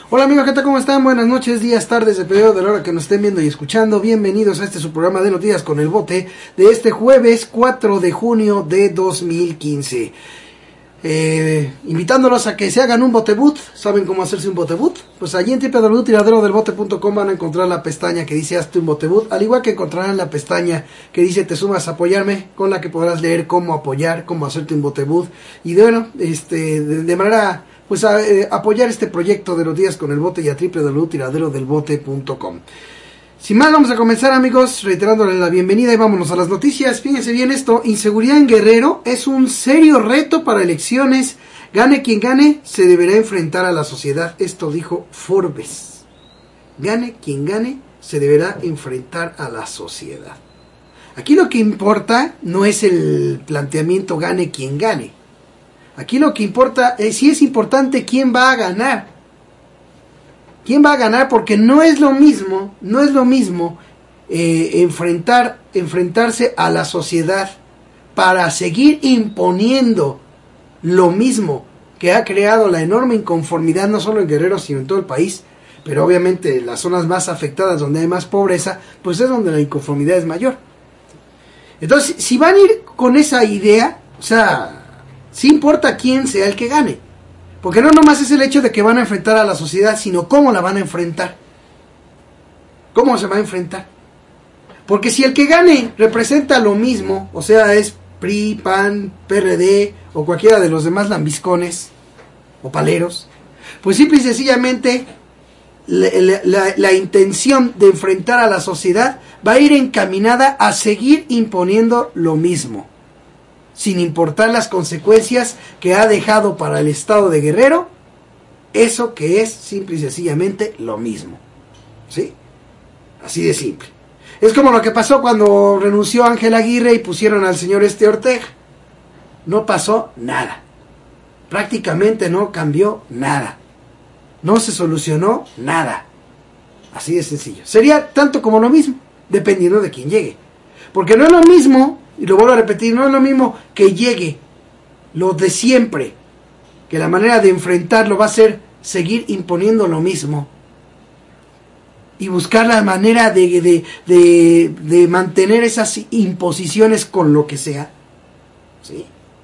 Hola amigos, ¿qué tal? ¿Cómo están? Buenas noches, días, tardes, dependiendo de la hora que nos estén viendo y escuchando. Bienvenidos a este su programa de noticias con el bote de este jueves 4 de junio de 2015. Invitándolos a que se hagan un boteboot. ¿Saben cómo hacerse un boteboot? Pues allí en www.tiraderodelbote.com van a encontrar la pestaña que dice hazte un boteboot, al igual que encontrarán la pestaña que dice te sumas a apoyarme, con la que podrás leer cómo apoyar, cómo hacerte un boteboot y de manera pues apoyar este proyecto de noticias con el bote y a www.tiraderodelbote.com. Sin más, vamos a comenzar, amigos, reiterándoles la bienvenida y vámonos a las noticias. Fíjense bien esto: inseguridad en Guerrero es un serio reto para elecciones. Gane quien gane, se deberá enfrentar a la sociedad. Esto dijo Forbes. Gane quien gane, se deberá enfrentar a la sociedad. Aquí lo que importa no es el planteamiento gane quien gane. Aquí lo que importa es si es importante quién va a ganar. ¿Quién va a ganar? Porque no es lo mismo enfrentarse a la sociedad para seguir imponiendo lo mismo que ha creado la enorme inconformidad no solo en Guerrero sino en todo el país, pero obviamente las zonas más afectadas donde hay más pobreza, pues es donde la inconformidad es mayor. Entonces, si van a ir con esa idea, o sea, sí importa quién sea el que gane. Porque no nomás es el hecho de que van a enfrentar a la sociedad, sino cómo la van a enfrentar. ¿Cómo se va a enfrentar? Porque si el que gane representa lo mismo, o sea, es PRI, PAN, PRD o cualquiera de los demás lambiscones o paleros, pues simple y sencillamente la intención de enfrentar a la sociedad va a ir encaminada a seguir imponiendo lo mismo, sin importar las consecuencias que ha dejado para el estado de Guerrero, eso que es simple y sencillamente lo mismo. ¿Sí? Así de simple. Es como lo que pasó cuando renunció Ángel Aguirre y pusieron al señor Ortega. No pasó nada. Prácticamente no cambió nada. No se solucionó nada. Así de sencillo. Sería tanto como lo mismo, dependiendo de quién llegue. Porque no es lo mismo, y lo vuelvo a repetir, no es lo mismo que llegue lo de siempre, que la manera de enfrentarlo va a ser seguir imponiendo lo mismo y buscar la manera de mantener esas imposiciones con lo que sea, ¿sí?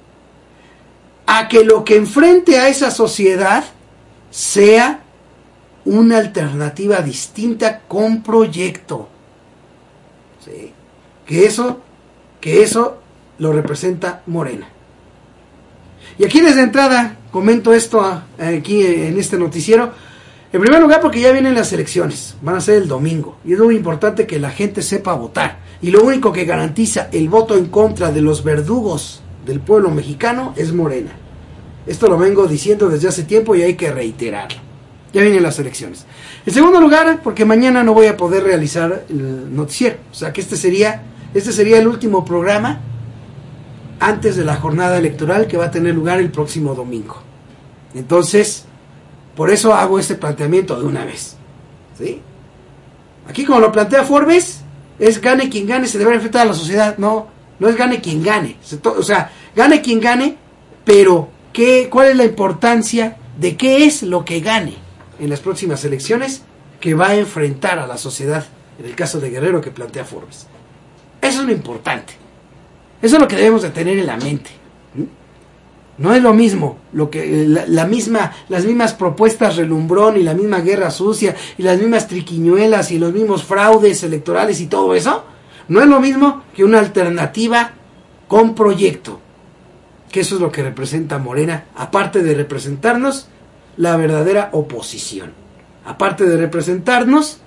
A que lo que enfrente a esa sociedad sea una alternativa distinta con proyecto, ¿sí? Que eso lo representa Morena. Y aquí desde entrada comento esto aquí en este noticiero. En primer lugar, porque ya vienen las elecciones, van a ser el domingo, y es muy importante que la gente sepa votar. Y lo único que garantiza el voto en contra de los verdugos del pueblo mexicano es Morena. Esto lo vengo diciendo desde hace tiempo y hay que reiterarlo. Ya vienen las elecciones. En segundo lugar, porque mañana no voy a poder realizar el noticiero. O sea que este sería el último programa antes de la jornada electoral que va a tener lugar el próximo domingo. Entonces, por eso hago este planteamiento de una vez, ¿sí? Aquí, como lo plantea Forbes, es gane quien gane, se debe enfrentar a la sociedad. No es gane quien gane. O sea, gane quien gane, pero ¿cuál es la importancia de qué es lo que gane en las próximas elecciones que va a enfrentar a la sociedad, en el caso de Guerrero que plantea Forbes? Eso es lo importante. Eso es lo que debemos de tener en la mente. No es lo mismo las mismas propuestas relumbrón y la misma guerra sucia y las mismas triquiñuelas y los mismos fraudes electorales y todo eso. No es lo mismo que una alternativa con proyecto. Que eso es lo que representa Morena, aparte de representarnos la verdadera oposición. Aparte de representarnos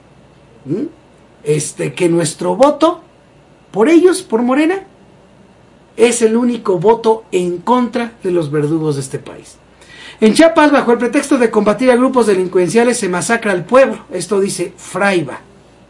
que nuestro voto por ellos, por Morena, es el único voto en contra de los verdugos de este país. En Chiapas, bajo el pretexto de combatir a grupos delincuenciales, se masacra al pueblo. Esto dice Fraiba.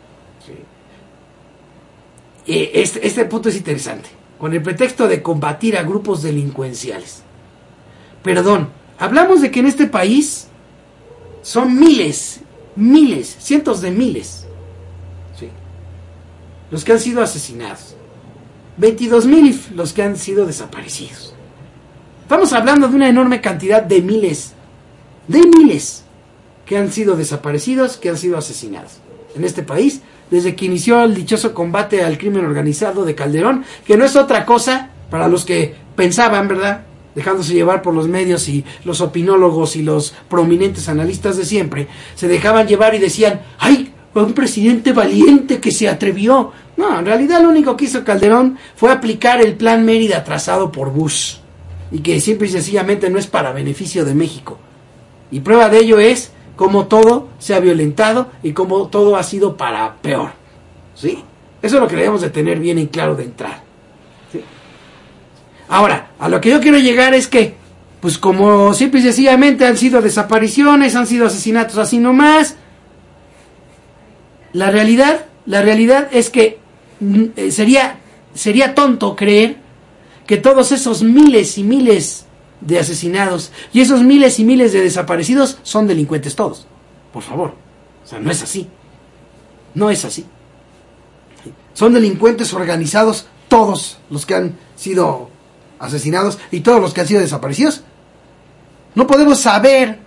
Sí. Este punto es interesante. Con el pretexto de combatir a grupos delincuenciales. Perdón, hablamos de que en este país son miles, cientos de miles, ¿sí?, los que han sido asesinados. 22,000 los que han sido desaparecidos. Estamos hablando de una enorme cantidad de miles que han sido desaparecidos, que han sido asesinados en este país, desde que inició el dichoso combate al crimen organizado de Calderón, que no es otra cosa, para los que pensaban, ¿verdad?, dejándose llevar por los medios y los opinólogos y los prominentes analistas de siempre, se dejaban llevar y decían, ¡ay, un presidente valiente que se atrevió! No, en realidad lo único que hizo Calderón fue aplicar el plan Mérida trazado por Bush, y que simple y sencillamente no es para beneficio de México. Y prueba de ello es cómo todo se ha violentado y cómo todo ha sido para peor. ¿Sí? Eso es lo que debemos de tener bien en claro de entrada. ¿Sí? Ahora, a lo que yo quiero llegar es que, pues como simple y sencillamente han sido desapariciones, han sido asesinatos así nomás, la realidad es que sería tonto creer que todos esos miles y miles de asesinados y esos miles y miles de desaparecidos son delincuentes todos. Por favor. O sea, no es así. No es así. Son delincuentes organizados todos los que han sido asesinados y todos los que han sido desaparecidos. No podemos saber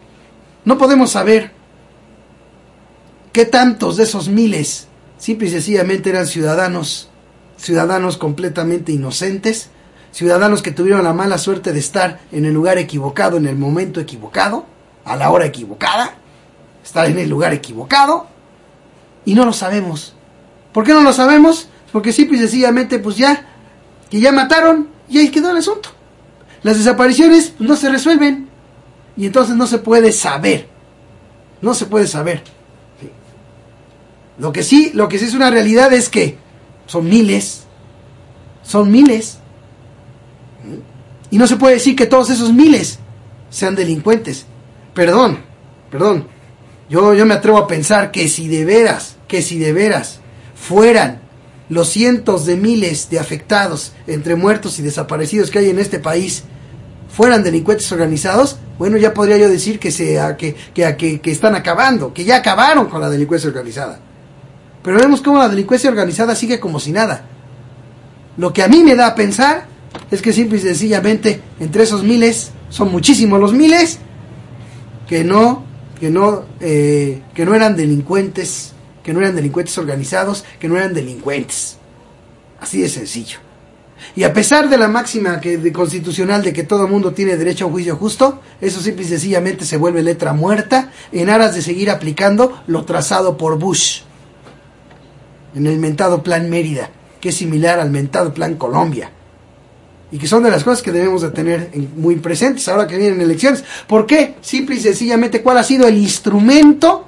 qué tantos de esos miles simple y sencillamente eran ciudadanos completamente inocentes, ciudadanos que tuvieron la mala suerte de estar en el lugar equivocado, en el momento equivocado, a la hora equivocada, estar en el lugar equivocado, y no lo sabemos. ¿Por qué no lo sabemos? Porque simple y sencillamente, pues ya mataron, y ahí quedó el asunto. Las desapariciones pues, no se resuelven, y entonces no se puede saber. No se puede saber. Sí. Lo que sí es una realidad es que son miles. Y no se puede decir que todos esos miles sean delincuentes. Perdón. Yo me atrevo a pensar que si de veras fueran los cientos de miles de afectados entre muertos y desaparecidos que hay en este país, fueran delincuentes organizados, bueno, ya podría yo decir que están acabando, que ya acabaron con la delincuencia organizada. Pero vemos cómo la delincuencia organizada sigue como si nada. Lo que a mí me da a pensar es que simple y sencillamente entre esos miles son muchísimos los miles que no eran delincuentes, organizados, que no eran delincuentes. Así de sencillo. Y a pesar de la máxima constitucional de que todo mundo tiene derecho a un juicio justo, eso simple y sencillamente se vuelve letra muerta en aras de seguir aplicando lo trazado por Bush en el mentado Plan Mérida, que es similar al mentado Plan Colombia, y que son de las cosas que debemos de tener muy presentes ahora que vienen elecciones. ¿Por qué? Simple y sencillamente, ¿cuál ha sido el instrumento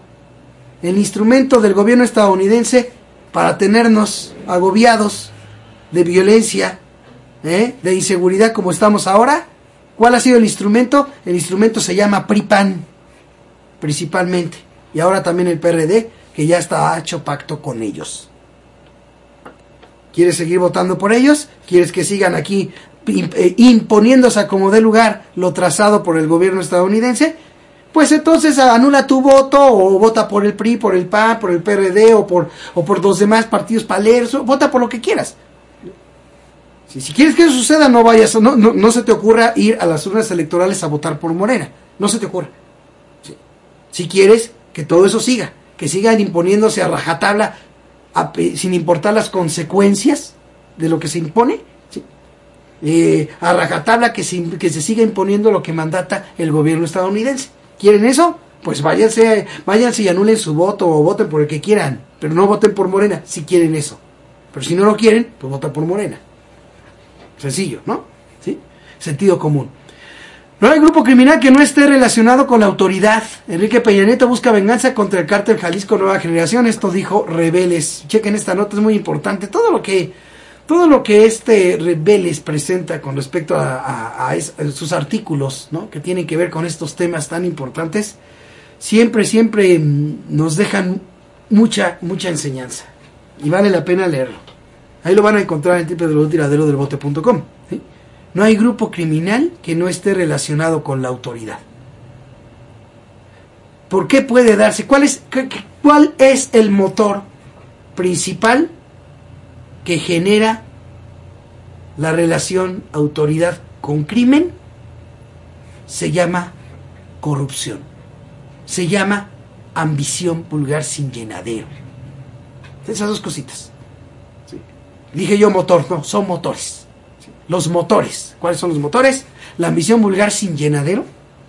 del gobierno estadounidense para tenernos agobiados de violencia, de inseguridad como estamos ahora? ¿Cuál ha sido el instrumento? El instrumento se llama PRI-PAN, principalmente, y ahora también el PRD, que ya está hecho pacto con ellos. ¿Quieres seguir votando por ellos? ¿Quieres que sigan aquí imponiéndose a como dé lugar lo trazado por el gobierno estadounidense? Pues entonces anula tu voto o vota por el PRI, por el PAN, por el PRD o por los demás partidos paleros. Vota por lo que quieras. Si quieres que eso suceda, no se te ocurra ir a las urnas electorales a votar por Morena. No se te ocurra. Si quieres que todo eso siga, que sigan imponiéndose a rajatabla, sin importar las consecuencias de lo que se impone, ¿sí? A rajatabla que se siga imponiendo lo que mandata el gobierno estadounidense. ¿Quieren eso? Pues váyanse y anulen su voto o voten por el que quieran, pero no voten por Morena si quieren eso. Pero si no lo quieren, pues voten por Morena. Sencillo, ¿no? ¿Sí? Sentido común. No hay grupo criminal que no esté relacionado con la autoridad. Enrique Peña Nieto busca venganza contra el cártel Jalisco Nueva Generación. Esto dijo Rebeles. Chequen esta nota, es muy importante. Todo lo que Rebeles presenta con respecto a sus artículos, ¿no?, que tienen que ver con estos temas tan importantes, siempre nos dejan mucha enseñanza. Y vale la pena leerlo. Ahí lo van a encontrar en www.tiraderodelbote.com. ¿Sí? No hay grupo criminal que no esté relacionado con la autoridad. ¿Por qué puede darse? ¿Cuál es el motor principal que genera la relación autoridad con crimen? Se llama corrupción. Se llama ambición vulgar sin llenadero. Esas dos cositas. ¿Sí? Dije yo motor, no, son motores. ¿Sí? Los motores. ¿Cuáles son los motores? La ambición vulgar sin llenadero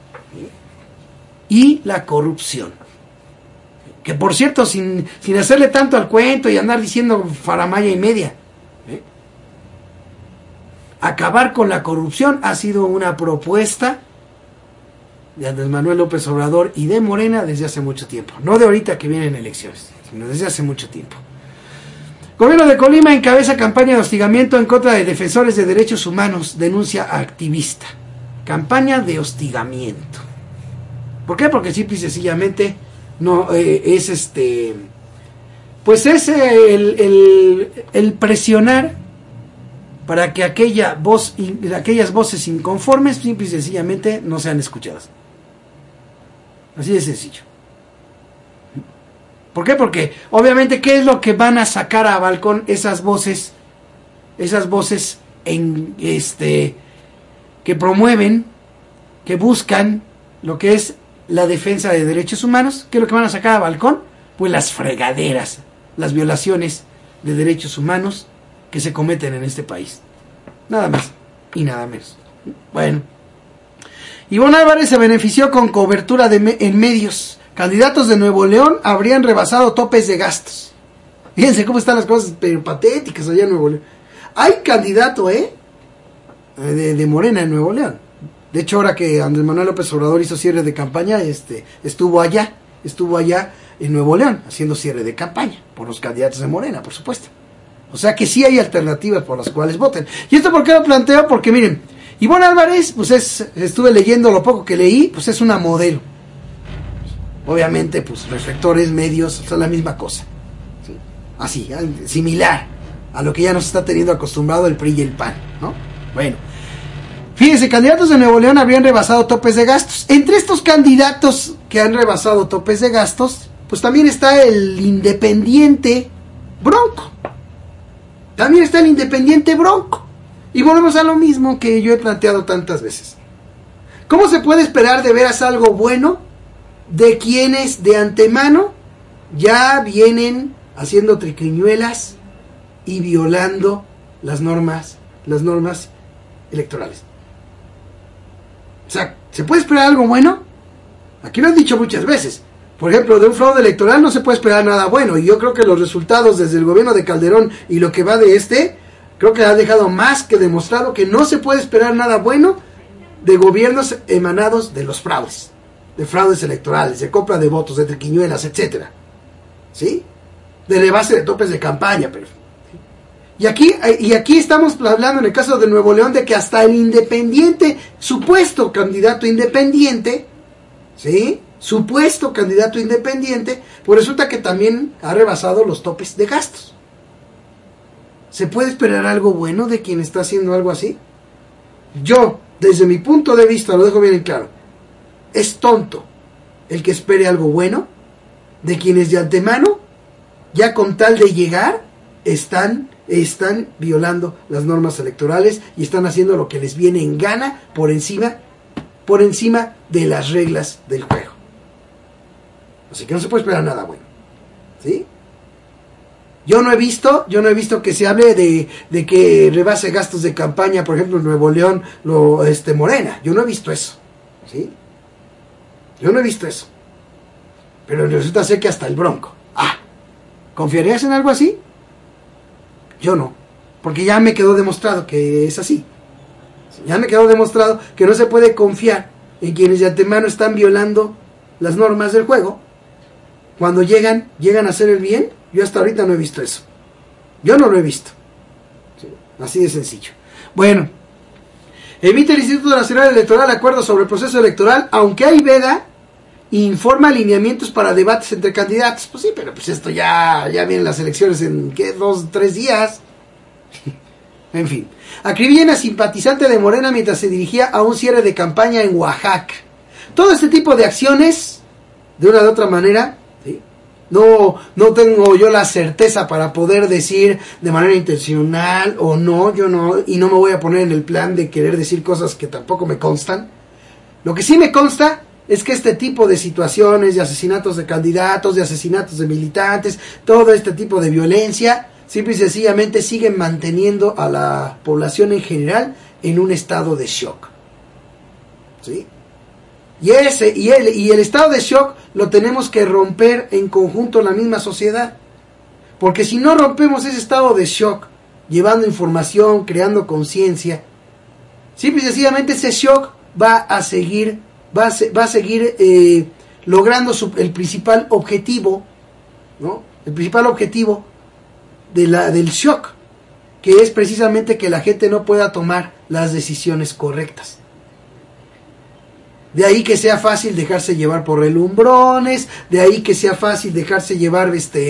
y la corrupción. Que por cierto, sin hacerle tanto al cuento y andar diciendo faramaya y media, acabar con la corrupción ha sido una propuesta de Andrés Manuel López Obrador y de Morena desde hace mucho tiempo. No de ahorita que vienen elecciones, sino desde hace mucho tiempo. Gobierno de Colima encabeza campaña de hostigamiento en contra de defensores de derechos humanos, denuncia a activista. Campaña de hostigamiento. ¿Por qué? Porque simple y sencillamente no es pues es el presionar para que aquellas voces inconformes simple y sencillamente no sean escuchadas. Así de sencillo. ¿Por qué? Porque obviamente ¿qué es lo que van a sacar a balcón esas voces que promueven, que buscan lo que es la defensa de derechos humanos? ¿Qué es lo que van a sacar a balcón? Pues las fregaderas, las violaciones de derechos humanos que se cometen en este país. Nada más y nada menos. Bueno, Ivonne Álvarez se benefició con cobertura en medios. Candidatos de Nuevo León habrían rebasado topes de gastos. Fíjense cómo están las cosas pero patéticas allá en Nuevo León. Hay candidato, de Morena en Nuevo León. De hecho, ahora que Andrés Manuel López Obrador hizo cierre de campaña, estuvo allá en Nuevo León haciendo cierre de campaña por los candidatos de Morena, por supuesto. O sea que sí hay alternativas por las cuales voten. ¿Y esto por qué lo planteo? Porque miren, Ivonne Álvarez, pues estuve leyendo lo poco que leí, pues es una modelo. Obviamente, pues reflectores, medios, son la misma cosa. ¿Sí? Así, similar a lo que ya nos está teniendo acostumbrado el PRI y el PAN, ¿no? Bueno, fíjense, candidatos de Nuevo León habrían rebasado topes de gastos. Entre estos candidatos que han rebasado topes de gastos, pues también está el independiente Bronco. También está el independiente Bronco. Y volvemos a lo mismo que yo he planteado tantas veces. ¿Cómo se puede esperar de veras algo bueno de quienes de antemano ya vienen haciendo triquiñuelas y violando las normas electorales? O sea, ¿se puede esperar algo bueno? Aquí lo han dicho muchas veces. Por ejemplo, de un fraude electoral no se puede esperar nada bueno. Y yo creo que los resultados desde el gobierno de Calderón y lo que va de creo que ha dejado más que demostrado que no se puede esperar nada bueno de gobiernos emanados de los fraudes. De fraudes electorales, de compra de votos, de triquiñuelas, etcétera. ¿Sí? De rebase de topes de campaña, pero... Y aquí estamos hablando en el caso de Nuevo León de que hasta el independiente, supuesto candidato independiente, ¿sí? Supuesto candidato independiente, pues resulta que también ha rebasado los topes de gastos. ¿Se puede esperar algo bueno de quien está haciendo algo así? Yo, desde mi punto de vista, lo dejo bien en claro, es tonto el que espere algo bueno de quienes de antemano, ya con tal de llegar, están violando las normas electorales y están haciendo lo que les viene en gana por encima de las reglas del juego. Así que no se puede esperar nada bueno. ¿Sí? Yo no he visto que se hable de que rebase gastos de campaña, por ejemplo, en Nuevo León, Morena. Yo no he visto eso. ¿Sí? Yo no he visto eso. Pero resulta ser que hasta el Bronco. ¿Confiarías en algo así? Yo no. Porque ya me quedó demostrado que es así. Ya me quedó demostrado que no se puede confiar en quienes de antemano están violando las normas del juego. Cuando llegan a hacer el bien, yo hasta ahorita no he visto eso. Yo no lo he visto. ¿Sí? Así de sencillo. Bueno, emite el Instituto Nacional Electoral acuerdos sobre el proceso electoral, aunque hay veda, informa alineamientos para debates entre candidatos. Pues sí, pero pues esto ya vienen las elecciones en, ¿qué? 2, 3 días. En fin. Acribillan a simpatizante de Morena mientras se dirigía a un cierre de campaña en Oaxaca. Todo este tipo de acciones, de una u otra manera, ¿sí? No tengo yo la certeza para poder decir de manera intencional o no, yo no, y no me voy a poner en el plan de querer decir cosas que tampoco me constan. Lo que sí me consta es que este tipo de situaciones, de asesinatos de candidatos, de asesinatos de militantes, todo este tipo de violencia, simple y sencillamente siguen manteniendo a la población en general en un estado de shock. ¿Sí? Y el estado de shock lo tenemos que romper en conjunto la misma sociedad. Porque si no rompemos ese estado de shock, llevando información, creando conciencia, simple y sencillamente ese shock va a seguir logrando el principal objetivo, ¿no? El principal objetivo del shock, que es precisamente que la gente no pueda tomar las decisiones correctas. De ahí que sea fácil dejarse llevar por relumbrones, de ahí que sea fácil dejarse llevar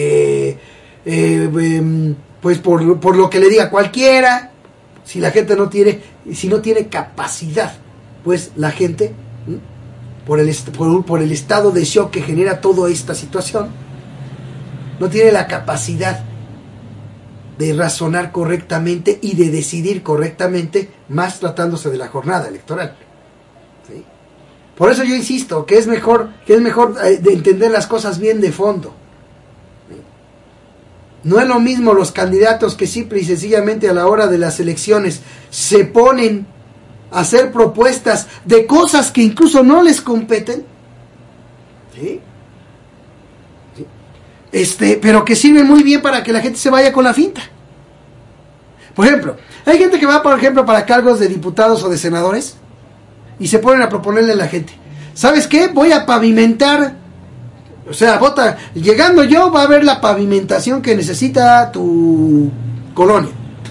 pues por lo que le diga cualquiera. Si la gente no tiene capacidad, pues la gente, por el estado de shock que genera toda esta situación, no tiene la capacidad de razonar correctamente y de decidir correctamente, más tratándose de la jornada electoral. ¿Sí? Por eso yo insisto que es mejor de entender las cosas bien de fondo. ¿Sí? No es lo mismo los candidatos que simple y sencillamente a la hora de las elecciones se ponen a hacer propuestas de cosas que incluso no les competen, ¿sí? Pero que sirven muy bien para que la gente se vaya con la finta. Por ejemplo, hay gente que va, por ejemplo, para cargos de diputados o de senadores y se ponen a proponerle a la gente: ¿sabes qué? Voy a pavimentar, o sea, vota, llegando yo va a haber la pavimentación que necesita tu colonia,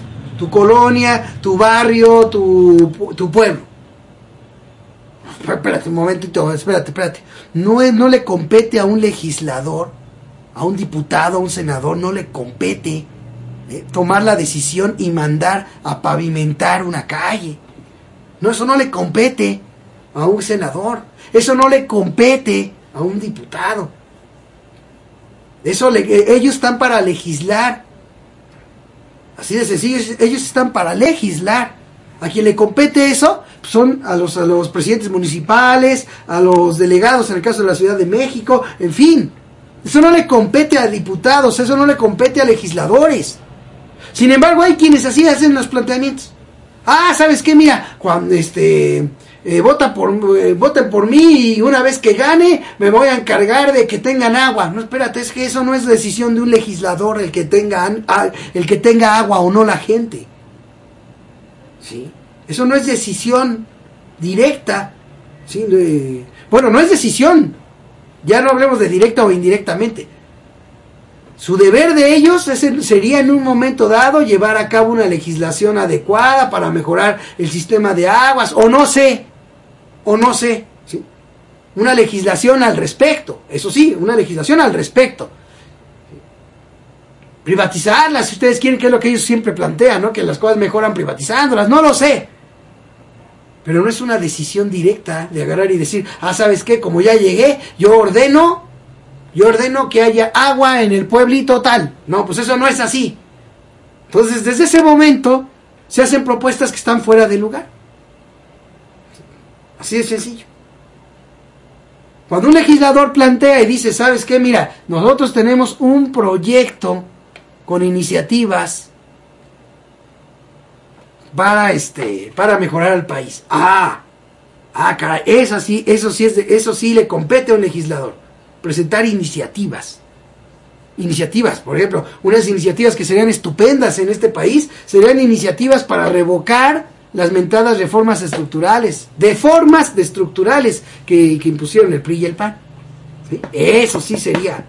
tu barrio, tu pueblo. Espérate un momentito, espérate. No le compete a un legislador, a un diputado, a un senador, no le compete tomar la decisión y mandar a pavimentar una calle. No, eso no le compete a un senador, eso no le compete a un diputado. Ellos están para legislar. Así de sencillo, ellos están para legislar. A quien le compete eso son a los presidentes municipales, a los delegados en el caso de la Ciudad de México, en fin. Eso no le compete a diputados, eso no le compete a legisladores. Sin embargo, hay quienes así hacen los planteamientos. ¿Sabes qué? Mira, cuando voten por mí y una vez que gane me voy a encargar de que tengan agua. No, espérate, es que eso no es decisión de un legislador el que tenga agua o no la gente. ¿Sí? Eso no es decisión directa. ¿Sí? Bueno, no es decisión. Ya no hablemos de directa o indirectamente. Su deber de ellos sería en un momento dado llevar a cabo una legislación adecuada para mejorar el sistema de aguas, o no sé, ¿sí? Una legislación al respecto, eso sí, una legislación al respecto. Privatizarlas, si ustedes quieren, que es lo que ellos siempre plantean, ¿no? Que las cosas mejoran privatizándolas, no lo sé. Pero no es una decisión directa de agarrar y decir: ¿sabes qué? Como ya llegué, yo ordeno que haya agua en el pueblito tal. No, pues eso no es así. Entonces, desde ese momento, se hacen propuestas que están fuera de lugar. Así de sencillo. Cuando un legislador plantea y dice: ¿sabes qué? Mira, nosotros tenemos un proyecto con iniciativas para mejorar al país. Caray, eso sí le compete a un legislador. Presentar iniciativas, por ejemplo, unas iniciativas que serían estupendas en este país, serían iniciativas para revocar las mentadas reformas estructurales, que impusieron el PRI y el PAN. ¿Sí? Eso sí sería,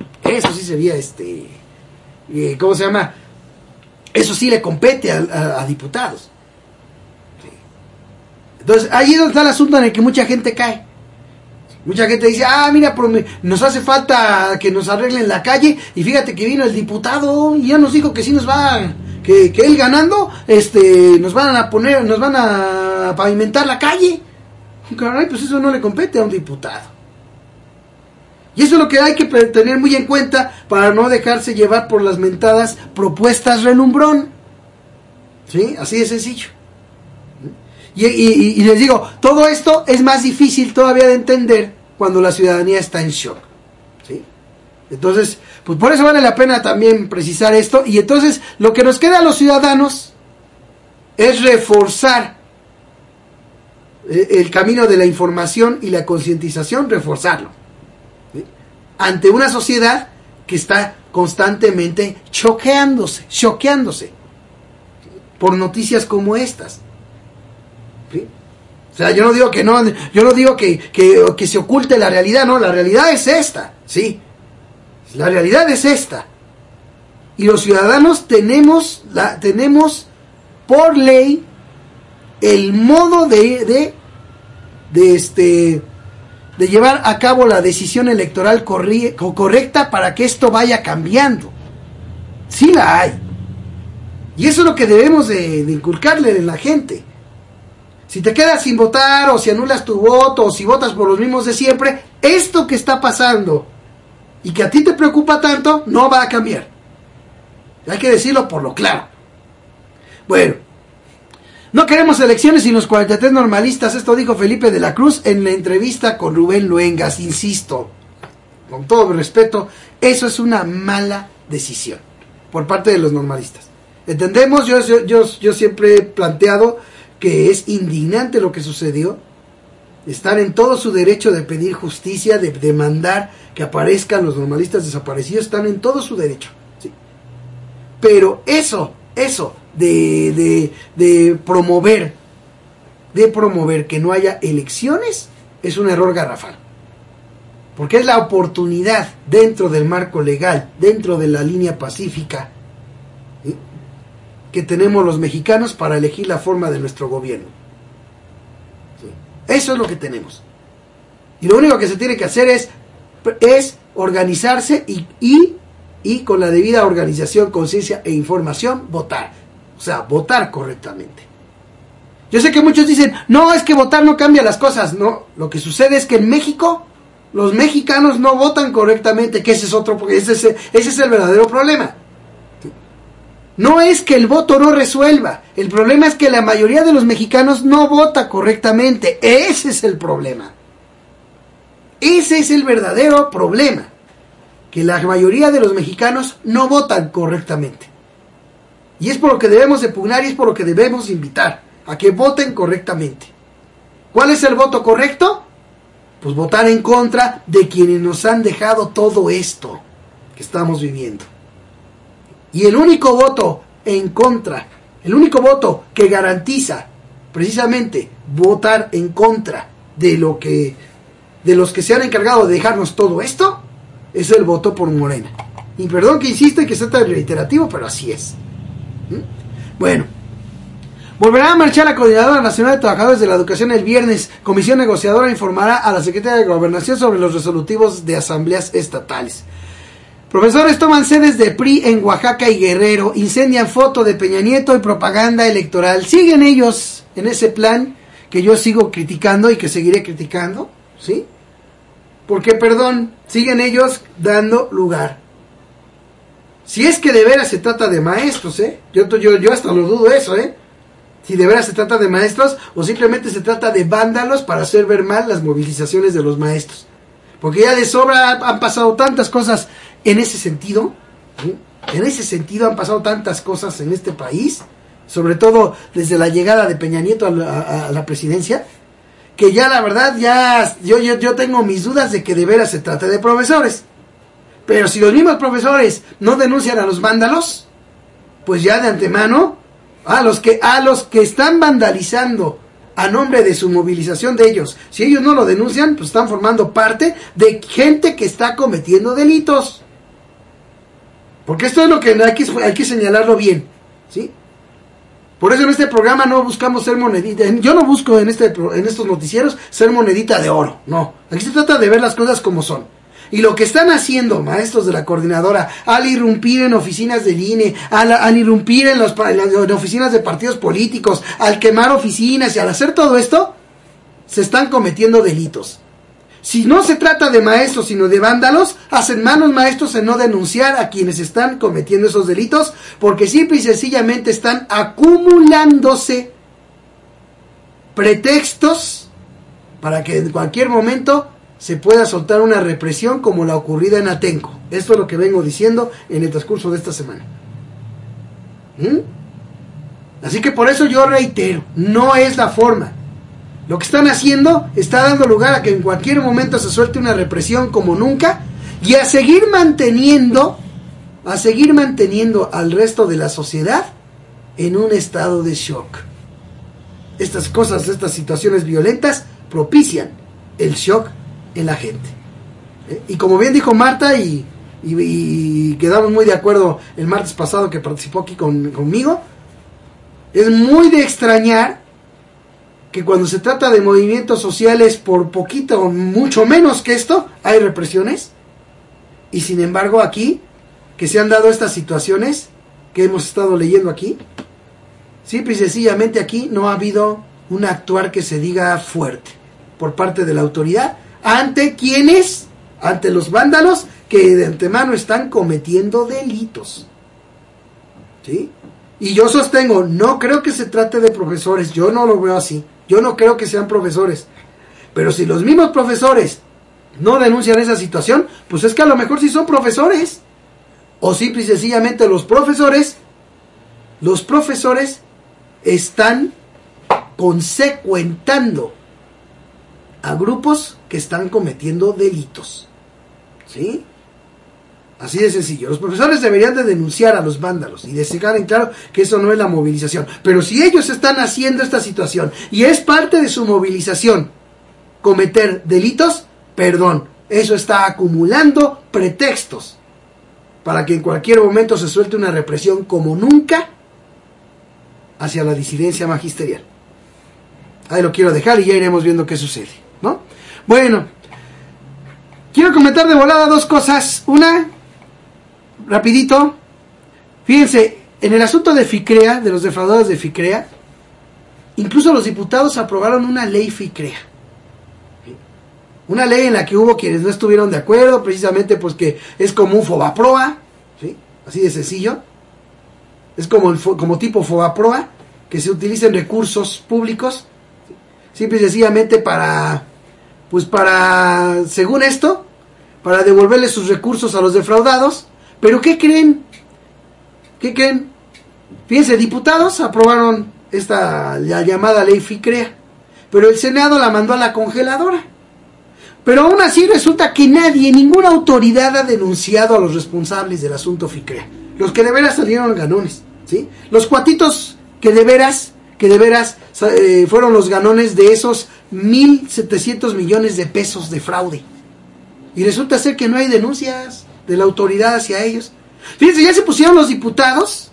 ¿cómo se llama? Eso sí le compete a diputados. ¿Sí? Entonces, ahí es donde está el asunto en el que mucha gente cae. Mucha gente dice: mira, nos hace falta que nos arreglen la calle, y fíjate que vino el diputado y ya nos dijo que sí nos va, que él ganando, nos van a pavimentar la calle. Caray, pues eso no le compete a un diputado. Y eso es lo que hay que tener muy en cuenta para no dejarse llevar por las mentadas propuestas relumbrón. ¿Sí? Así de sencillo. Y les digo, todo esto es más difícil todavía de entender cuando la ciudadanía está en shock, ¿sí? Entonces, pues por eso vale la pena también precisar esto. Y entonces, lo que nos queda a los ciudadanos es reforzar el camino de la información y la concientización, reforzarlo, ¿sí? Ante una sociedad que está constantemente choqueándose por noticias como estas, ¿sí? O sea, yo no digo que no, yo no digo que se oculte la realidad, no, la realidad es esta, sí, la realidad es esta, y los ciudadanos tenemos por ley el modo de llevar a cabo la decisión electoral correcta para que esto vaya cambiando. Sí la hay. Y eso es lo que debemos de inculcarle en la gente. Si te quedas sin votar, o si anulas tu voto, o si votas por los mismos de siempre, esto que está pasando y que a ti te preocupa tanto, no va a cambiar. Hay que decirlo por lo claro. Bueno, no queremos elecciones sin los 43 normalistas, esto dijo Felipe de la Cruz en la entrevista con Rubén Luengas. Insisto, con todo respeto, eso es una mala decisión por parte de los normalistas. Entendemos, yo siempre he planteado que es indignante lo que sucedió. Están en todo su derecho de pedir justicia, de demandar que aparezcan los normalistas desaparecidos, están en todo su derecho, ¿sí? Pero eso de promover que no haya elecciones es un error garrafal, porque es la oportunidad dentro del marco legal, dentro de la línea pacífica, ¿sí?, que tenemos los mexicanos para elegir la forma de nuestro gobierno, ¿sí? Eso es lo que tenemos, y lo único que se tiene que hacer es organizarse y con la debida organización, conciencia e información, votar. O sea, votar correctamente. Yo sé que muchos dicen, no, es que votar no cambia las cosas. No, lo que sucede es que en México los mexicanos no votan correctamente, que ese es el verdadero problema. No es que el voto no resuelva, el problema es que la mayoría de los mexicanos no vota correctamente. Ese es el problema. Ese es el verdadero problema, que la mayoría de los mexicanos no votan correctamente. Y es por lo que debemos de pugnar y es por lo que debemos invitar a que voten correctamente. ¿Cuál es el voto correcto? Pues votar en contra de quienes nos han dejado todo esto que estamos viviendo. Y el único voto en contra, el único voto que garantiza precisamente votar en contra de los que se han encargado de dejarnos todo esto, es el voto por Morena. Y perdón que insista y que sea tan reiterativo, pero así es. Bueno, volverá a marchar la Coordinadora Nacional de Trabajadores de la Educación el viernes. Comisión negociadora informará a la Secretaría de Gobernación sobre los resolutivos de asambleas estatales. Profesores toman sedes de PRI en Oaxaca y Guerrero. Incendian foto de Peña Nieto y propaganda electoral. Siguen ellos en ese plan que yo sigo criticando y que seguiré criticando, ¿sí? Porque, perdón, siguen ellos dando lugar. Si es que de veras se trata de maestros, yo hasta lo dudo eso, si de veras se trata de maestros o simplemente se trata de vándalos para hacer ver mal las movilizaciones de los maestros. Porque ya de sobra han pasado tantas cosas en ese sentido, ¿sí? En ese sentido han pasado tantas cosas en este país, sobre todo desde la llegada de Peña Nieto a la presidencia, que ya la verdad yo tengo mis dudas de que de veras se trata de profesores. Pero si los mismos profesores no denuncian a los vándalos, pues ya de antemano, a los que están vandalizando a nombre de su movilización de ellos, si ellos no lo denuncian, pues están formando parte de gente que está cometiendo delitos. Porque esto es lo que hay que señalarlo bien, ¿sí? Por eso en este programa no buscamos ser monedita. Yo no busco en estos noticieros ser monedita de oro, no. Aquí se trata de ver las cosas como son. Y lo que están haciendo maestros de la coordinadora al irrumpir en oficinas del INE, al irrumpir en oficinas de partidos políticos, al quemar oficinas y al hacer todo esto, se están cometiendo delitos. Si no se trata de maestros sino de vándalos, hacen mal los maestros en no denunciar a quienes están cometiendo esos delitos, porque simple y sencillamente están acumulándose pretextos para que en cualquier momento se pueda soltar una represión como la ocurrida en Atenco. Esto es lo que vengo diciendo en el transcurso de esta semana. Así que por eso yo reitero, no es la forma. Lo que están haciendo está dando lugar a que en cualquier momento se suelte una represión como nunca y a seguir manteniendo al resto de la sociedad en un estado de shock. Estas cosas, estas situaciones violentas propician el shock en la gente. Y como bien dijo Marta y quedamos muy de acuerdo el martes pasado que participó aquí conmigo, es muy de extrañar que cuando se trata de movimientos sociales por poquito o mucho menos que esto, hay represiones. Y sin embargo aquí, que se han dado estas situaciones que hemos estado leyendo aquí, simple y sencillamente aquí no ha habido un actuar que se diga fuerte por parte de la autoridad ante quienes, ante los vándalos que de antemano están cometiendo delitos. ¿Sí? Y yo sostengo, no creo que se trate de profesores, yo no lo veo así, yo no creo que sean profesores, pero si los mismos profesores no denuncian esa situación, pues es que a lo mejor sí son profesores, o simple y sencillamente los profesores están consecuentando a grupos que están cometiendo delitos. ¿Sí? Así de sencillo. Los profesores deberían de denunciar a los vándalos y dejar en claro que eso no es la movilización. Pero si ellos están haciendo esta situación y es parte de su movilización cometer delitos, perdón, eso está acumulando pretextos para que en cualquier momento se suelte una represión como nunca hacia la disidencia magisterial. Ahí lo quiero dejar y ya iremos viendo qué sucede, ¿no? Bueno, quiero comentar de volada dos cosas. Una, rapidito, fíjense, en el asunto de FICREA, de los defraudadores de FICREA, incluso los diputados aprobaron una ley FICREA. Una ley en la que hubo quienes no estuvieron de acuerdo, precisamente pues que es como un FOBAPROA, ¿sí? Así de sencillo. Es como tipo FOBAPROA, que se utilicen recursos públicos, ¿sí? Simple y sencillamente para, según esto, para devolverle sus recursos a los defraudados. Pero ¿qué creen? Fíjense, diputados aprobaron la llamada ley FICREA, pero el Senado la mandó a la congeladora. Pero aún así resulta que ninguna autoridad ha denunciado a los responsables del asunto FICREA. Los que de veras salieron ganones, ¿sí? Los cuatitos que de veras fueron los ganones de esos 1,700 millones de pesos de fraude. Y resulta ser que no hay denuncias de la autoridad hacia ellos. Fíjense, ya se pusieron los diputados,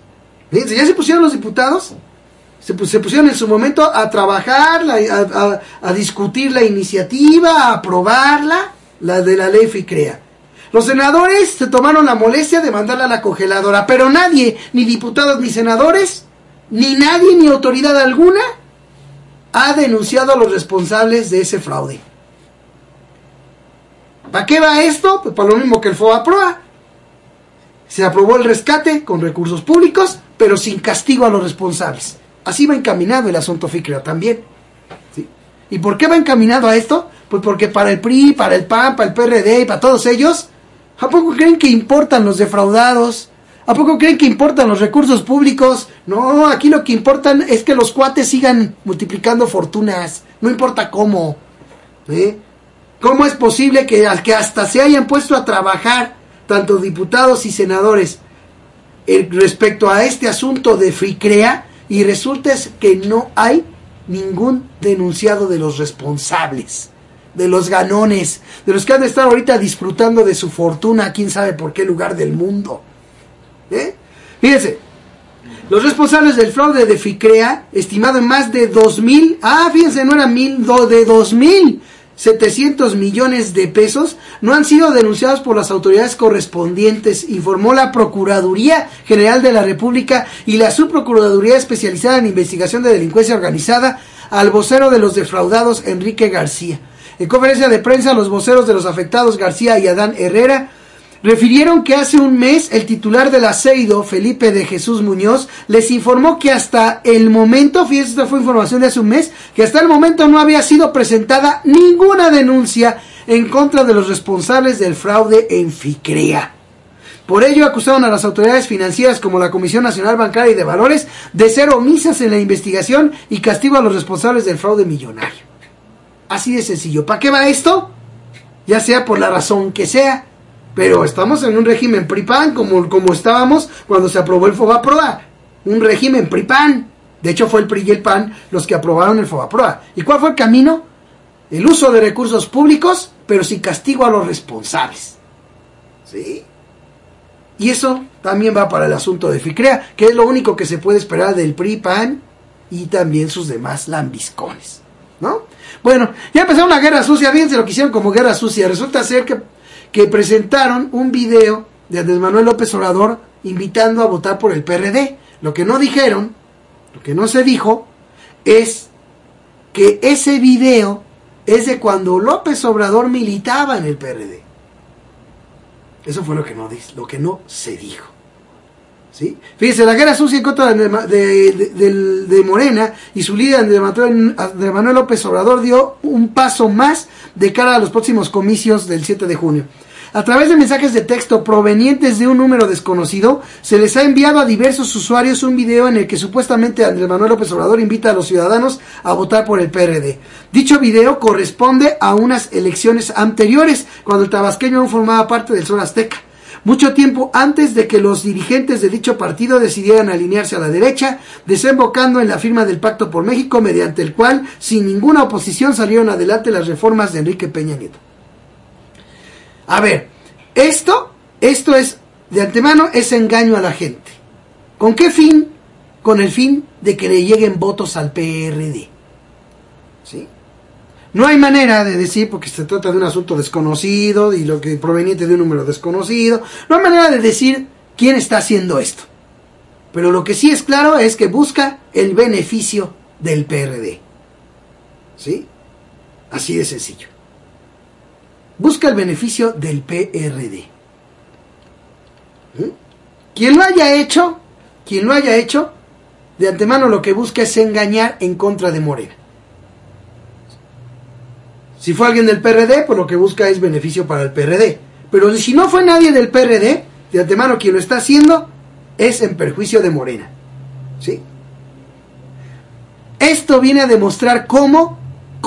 se pusieron en su momento a trabajar, a discutir la iniciativa, a aprobarla, la de la ley FICREA. Los senadores se tomaron la molestia de mandarla a la congeladora, pero nadie, ni diputados ni senadores, ni nadie, ni autoridad alguna, ha denunciado a los responsables de ese fraude. ¿Para qué va esto? Pues para lo mismo que el FOBAPROA. Se aprobó el rescate con recursos públicos, pero sin castigo a los responsables. Así va encaminado el asunto FICREA también, ¿sí? ¿Y por qué va encaminado a esto? Pues porque para el PRI, para el PAN, para el PRD y para todos ellos, ¿a poco creen que importan los defraudados? ¿A poco creen que importan los recursos públicos? No, aquí lo que importan es que los cuates sigan multiplicando fortunas, no importa cómo, ¿sí? ¿Cómo es posible que hasta se hayan puesto a trabajar tanto diputados y senadores respecto a este asunto de FICREA y resulta que no hay ningún denunciado de los responsables, de los ganones, de los que han de estar ahorita disfrutando de su fortuna, quién sabe por qué lugar del mundo? Fíjense, los responsables del fraude de FICREA, estimado en más de 2,000, fíjense, no eran 1,000, de 2,700 millones de pesos, no han sido denunciados por las autoridades correspondientes, informó la Procuraduría General de la República y la Subprocuraduría Especializada en Investigación de Delincuencia Organizada al vocero de los defraudados, Enrique García. En conferencia de prensa, los voceros de los afectados, García y Adán Herrera, refirieron que hace un mes el titular del Aceido, Felipe de Jesús Muñoz, les informó que hasta el momento, fíjense, esta fue información de hace un mes, que hasta el momento no había sido presentada ninguna denuncia en contra de los responsables del fraude en FICREA. Por ello acusaron a las autoridades financieras como la Comisión Nacional Bancaria y de Valores de ser omisas en la investigación y castigo a los responsables del fraude millonario. Así de sencillo. ¿Para qué va esto? Ya sea por la razón que sea, pero estamos en un régimen PRI-PAN como estábamos cuando se aprobó el FOBAPROA. Un régimen PRI-PAN. De hecho fue el PRI y el PAN los que aprobaron el FOBAPROA. ¿Y cuál fue el camino? El uso de recursos públicos, pero sin castigo a los responsables. ¿Sí? Y eso también va para el asunto de FICREA, que es lo único que se puede esperar del PRI-PAN y también sus demás lambiscones, ¿no? Bueno, ya empezaron la guerra sucia. Fíjense lo que hicieron como guerra sucia. Resulta ser que presentaron un video de Andrés Manuel López Obrador invitando a votar por el PRD. Lo que no dijeron, lo que no se dijo, es que ese video es de cuando López Obrador militaba en el PRD. Eso fue lo que no se dijo. ¿Sí? Fíjense, la guerra sucia en contra de Morena y su líder Andrés Manuel López Obrador dio un paso más de cara a los próximos comicios del 7 de junio. A través de mensajes de texto provenientes de un número desconocido, se les ha enviado a diversos usuarios un video en el que supuestamente Andrés Manuel López Obrador invita a los ciudadanos a votar por el PRD. Dicho video corresponde a unas elecciones anteriores, cuando el tabasqueño aún formaba parte del Sol Azteca. Mucho tiempo antes de que los dirigentes de dicho partido decidieran alinearse a la derecha, desembocando en la firma del Pacto por México, mediante el cual, sin ninguna oposición, salieron adelante las reformas de Enrique Peña Nieto. A ver, esto es, de antemano, es engaño a la gente. ¿Con qué fin? Con el fin de que le lleguen votos al PRD. ¿Sí? No hay manera de decir, porque se trata de un asunto desconocido y lo que proveniente de un número desconocido, no hay manera de decir quién está haciendo esto. Pero lo que sí es claro es que busca el beneficio del PRD. ¿Sí? Así de sencillo. Busca el beneficio del PRD. Quien lo haya hecho, de antemano lo que busca es engañar en contra de Morena. Si fue alguien del PRD, pues lo que busca es beneficio para el PRD. Pero si no fue nadie del PRD, de antemano quien lo está haciendo es en perjuicio de Morena. ¿Sí? Esto viene a demostrar cómo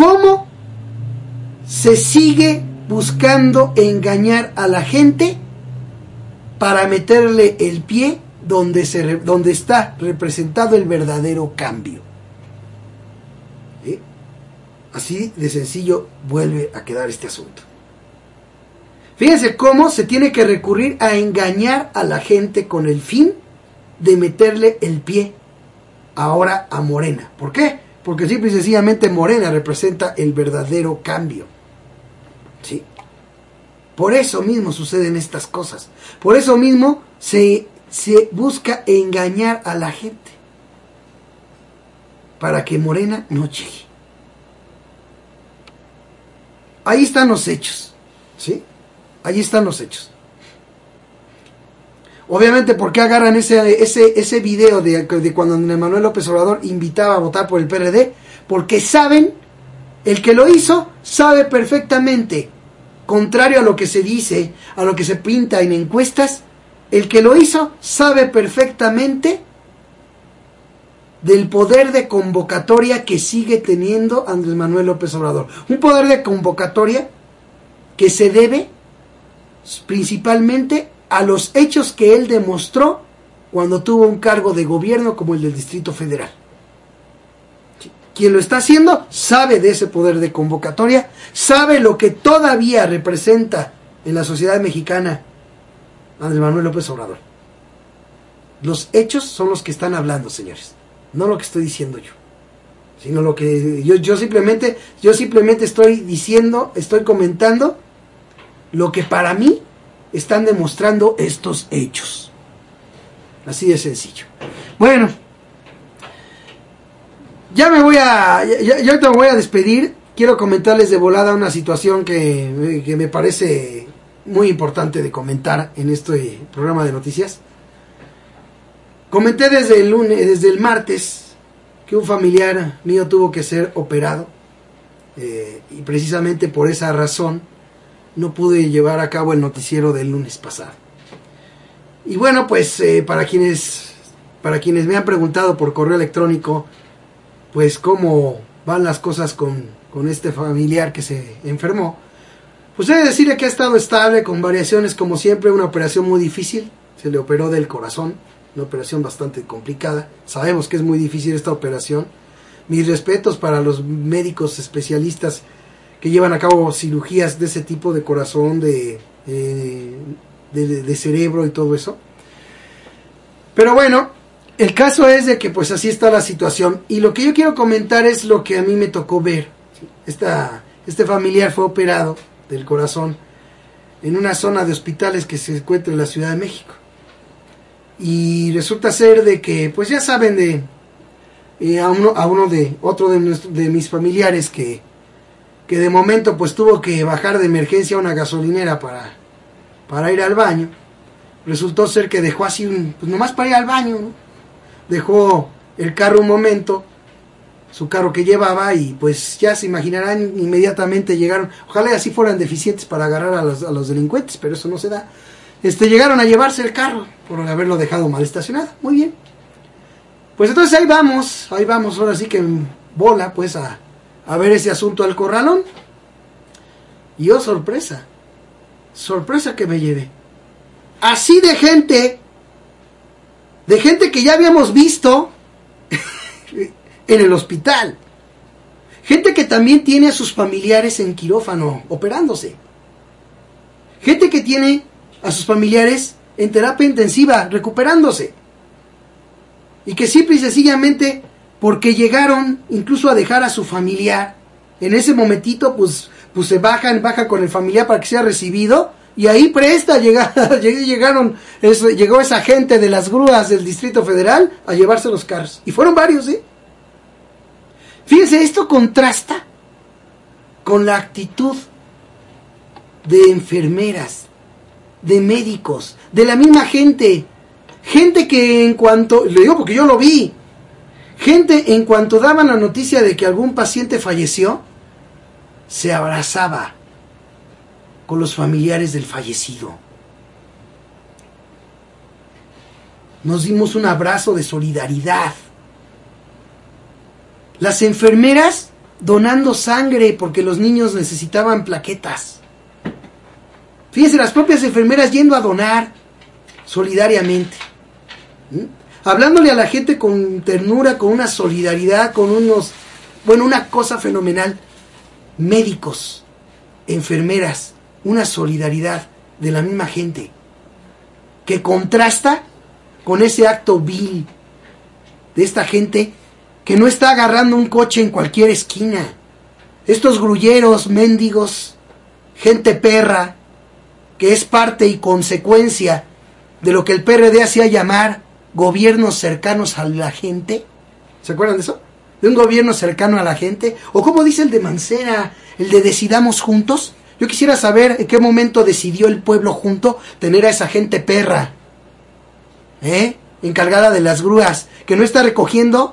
se sigue buscando engañar a la gente para meterle el pie donde está representado el verdadero cambio. ¿Sí? Así de sencillo vuelve a quedar este asunto. Fíjense cómo se tiene que recurrir a engañar a la gente con el fin de meterle el pie ahora a Morena. ¿Por qué? Porque simple y sencillamente Morena representa el verdadero cambio. ¿Sí? Por eso mismo suceden estas cosas. Por eso mismo se busca engañar a la gente para que Morena no llegue. Ahí están los hechos. ¿Sí? Ahí están los hechos. Obviamente, ¿por qué agarran ese video de cuando Andrés Manuel López Obrador invitaba a votar por el PRD? Porque saben, el que lo hizo sabe perfectamente, contrario a lo que se dice, a lo que se pinta en encuestas, el que lo hizo sabe perfectamente del poder de convocatoria que sigue teniendo Andrés Manuel López Obrador. Un poder de convocatoria que se debe principalmente a los hechos que él demostró cuando tuvo un cargo de gobierno como el del Distrito Federal. Quien lo está haciendo sabe de ese poder de convocatoria, sabe lo que todavía representa en la sociedad mexicana Andrés Manuel López Obrador. Los hechos son los que están hablando, señores, no lo que estoy diciendo yo, sino lo que yo simplemente estoy diciendo, estoy comentando lo que para mí están demostrando estos hechos. Así de sencillo. Bueno, ya ahorita me voy a despedir. Quiero comentarles de volada una situación que me parece muy importante de comentar en este programa de noticias. Comenté desde el martes, que un familiar mío tuvo que ser operado, y precisamente por esa razón no pude llevar a cabo el noticiero del lunes pasado. Y bueno, pues para quienes me han preguntado por correo electrónico, pues cómo van las cosas con este familiar que se enfermó, pues he de decirle que ha estado estable, con variaciones como siempre. Una operación muy difícil, se le operó del corazón, una operación bastante complicada. Sabemos que es muy difícil esta operación. Mis respetos para los médicos especialistas que llevan a cabo cirugías de ese tipo, de corazón, de cerebro y todo eso. Pero bueno, el caso es de que pues así está la situación. Y lo que yo quiero comentar es lo que a mí me tocó ver. Este familiar fue operado del corazón en una zona de hospitales que se encuentra en la Ciudad de México. Y resulta ser de que, pues ya saben, otro de mis familiares que de momento pues tuvo que bajar de emergencia a una gasolinera para ir al baño. Resultó ser que dejó así pues nomás para ir al baño, ¿no? Dejó el carro un momento, su carro que llevaba, y pues ya se imaginarán, inmediatamente llegaron. Ojalá así fueran deficientes para agarrar a los delincuentes, pero eso no se da. Llegaron a llevarse el carro por haberlo dejado mal estacionado. Muy bien. Pues entonces ahí vamos, ahora sí que en bola, pues a ver ese asunto al corralón. Y oh, sorpresa que me llevé. Así de gente que ya habíamos visto en el hospital. Gente que también tiene a sus familiares en quirófano operándose. Gente que tiene a sus familiares en terapia intensiva recuperándose. Y que simple y sencillamente, porque llegaron incluso a dejar a su familiar, en ese momentito pues se baja con el familiar para que sea recibido. Y ahí llegó esa gente de las grúas del Distrito Federal a llevarse los carros. Y fueron varios, ¿eh? Fíjense, esto contrasta con la actitud de enfermeras, de médicos, de la misma gente. Gente que en cuanto, le digo porque yo lo vi, gente en cuanto daban la noticia de que algún paciente falleció, se abrazaba con los familiares del fallecido. Nos dimos un abrazo de solidaridad. Las enfermeras donando sangre porque los niños necesitaban plaquetas. Fíjense, las propias enfermeras yendo a donar solidariamente. Hablándole a la gente con ternura, con una solidaridad, una cosa fenomenal. Médicos, enfermeras, una solidaridad de la misma gente, que contrasta con ese acto vil de esta gente que no está agarrando un coche en cualquier esquina. Estos grulleros, mendigos, gente perra, que es parte y consecuencia de lo que el PRD hacía llamar gobiernos cercanos a la gente. ¿Se acuerdan de eso? De un gobierno cercano a la gente. O como dice el de Mancera, el de decidamos juntos. Yo quisiera saber en qué momento decidió el pueblo junto tener a esa gente perra, encargada de las grúas, que no está recogiendo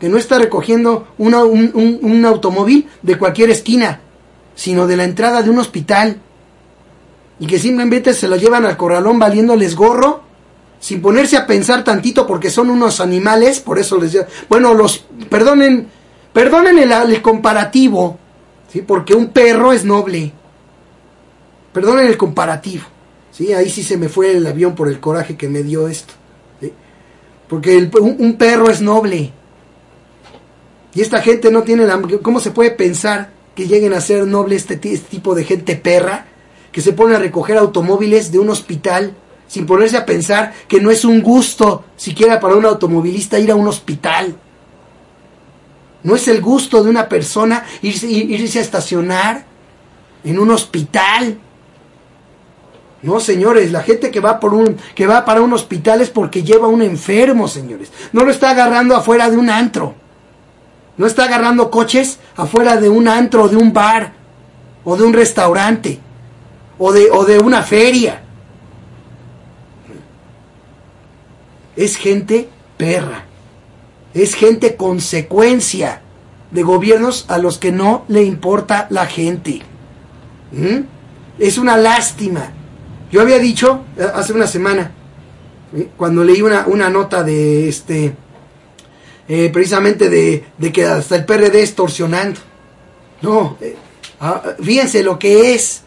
un automóvil de cualquier esquina, sino de la entrada de un hospital, y que simplemente se lo llevan al corralón valiéndoles gorro, sin ponerse a pensar tantito, porque son unos animales. Por eso les llaman, perdonen el comparativo, ¿sí? Porque un perro es noble. Perdonen el comparativo, ¿sí? Ahí sí se me fue el avión por el coraje que me dio esto, ¿sí? Porque un perro es noble. Y esta gente no tiene ¿cómo se puede pensar que lleguen a ser noble este tipo de gente perra, que se pone a recoger automóviles de un hospital, sin ponerse a pensar que no es un gusto siquiera para un automovilista ir a un hospital? No es el gusto de una persona irse a estacionar en un hospital. No, señores, la gente que va para un hospital es porque lleva a un enfermo, señores. No lo está agarrando afuera de un antro. No está agarrando coches afuera de un antro, de un bar o de un restaurante. o de una feria. Es gente perra. Es gente consecuencia de gobiernos a los que no le importa la gente. Es una lástima. Yo había dicho hace una semana, cuando leí una nota de precisamente de que hasta el PRD extorsionando. No, fíjense lo que es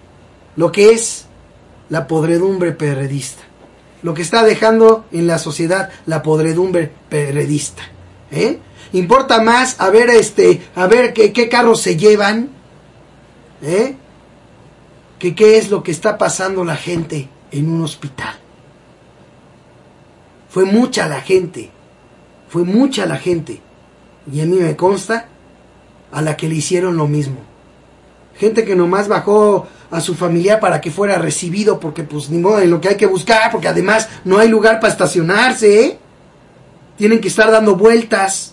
la podredumbre perredista, lo que está dejando en la sociedad la podredumbre perredista. Importa más a ver qué carros se llevan, que qué es lo que está pasando la gente en un hospital. Fue mucha la gente, y a mí me consta a la que le hicieron lo mismo. Gente que nomás bajó a su familiar para que fuera recibido, porque pues ni modo, en lo que hay que buscar, porque además no hay lugar para estacionarse, tienen que estar dando vueltas,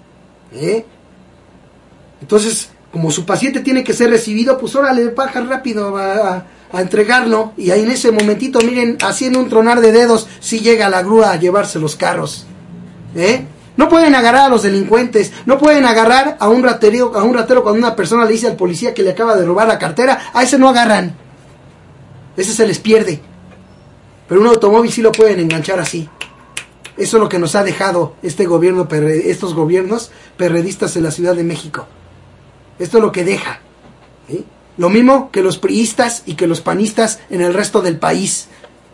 Entonces, como su paciente tiene que ser recibido, pues órale, baja rápido a entregarlo, y ahí en ese momentito, miren, haciendo un tronar de dedos, si llega la grúa a llevarse los carros, No pueden agarrar a los delincuentes, no pueden agarrar a un ratero cuando una persona le dice al policía que le acaba de robar la cartera, a ese no agarran, ese se les pierde, pero un automóvil sí lo pueden enganchar así. Eso es lo que nos ha dejado estos gobiernos perredistas en la Ciudad de México. Esto es lo que deja, Lo mismo que los priistas y que los panistas en el resto del país,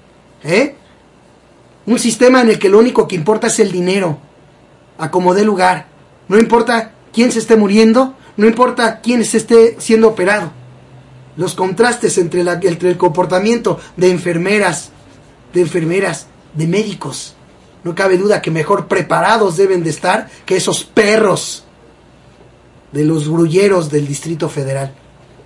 Un sistema en el que lo único que importa es el dinero, a como dé lugar. No importa quién se esté muriendo, no importa quién se esté siendo operado. Los contrastes entre el comportamiento de enfermeras, de médicos. No cabe duda que mejor preparados deben de estar que esos perros de los grulleros del Distrito Federal.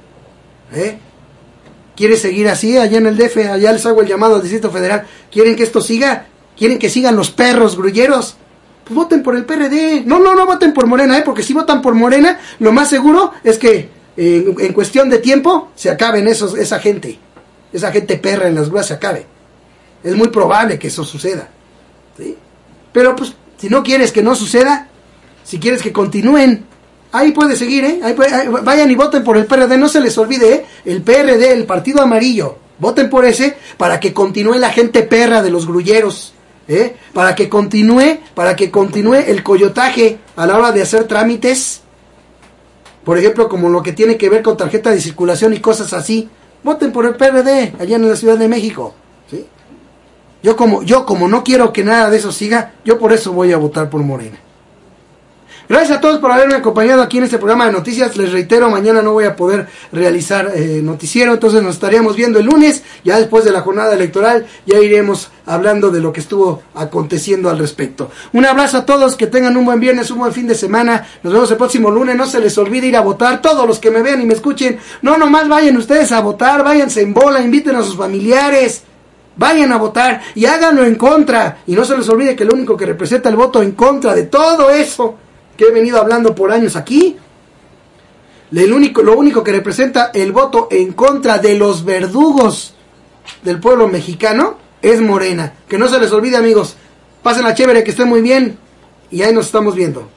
¿Quiere seguir así allá en el DF? Allá les hago el llamado al Distrito Federal. ¿Quieren que esto siga? ¿Quieren que sigan los perros grulleros? Pues voten por el PRD. No voten por Morena, porque si votan por Morena, lo más seguro es que en cuestión de tiempo se acaben esa gente perra en las grúas se acabe. Es muy probable que eso suceda, ¿sí? Pero pues si no quieres que no suceda, si quieres que continúen, ahí puede seguir, vayan y voten por el PRD, no se les olvide, el PRD, el Partido Amarillo, voten por ese para que continúe la gente perra de los grulleros, para que continúe el coyotaje a la hora de hacer trámites, por ejemplo, como lo que tiene que ver con tarjeta de circulación y cosas así. Voten por el PRD allá en la Ciudad de México, ¿sí? Yo como no quiero que nada de eso siga, yo por eso voy a votar por Morena. Gracias a todos por haberme acompañado aquí en este programa de noticias. Les reitero, mañana no voy a poder realizar noticiero, entonces nos estaríamos viendo el lunes, ya después de la jornada electoral, ya iremos hablando de lo que estuvo aconteciendo al respecto. Un abrazo a todos, que tengan un buen viernes, un buen fin de semana, nos vemos el próximo lunes, no se les olvide ir a votar, todos los que me vean y me escuchen, no nomás vayan ustedes a votar, váyanse en bola, inviten a sus familiares, vayan a votar y háganlo en contra, y no se les olvide que lo único que representa el voto en contra de todo eso que he venido hablando por años aquí, lo único que representa el voto en contra de los verdugos del pueblo mexicano es Morena. Que no se les olvide, amigos, pásenla chévere, que estén muy bien y ahí nos estamos viendo.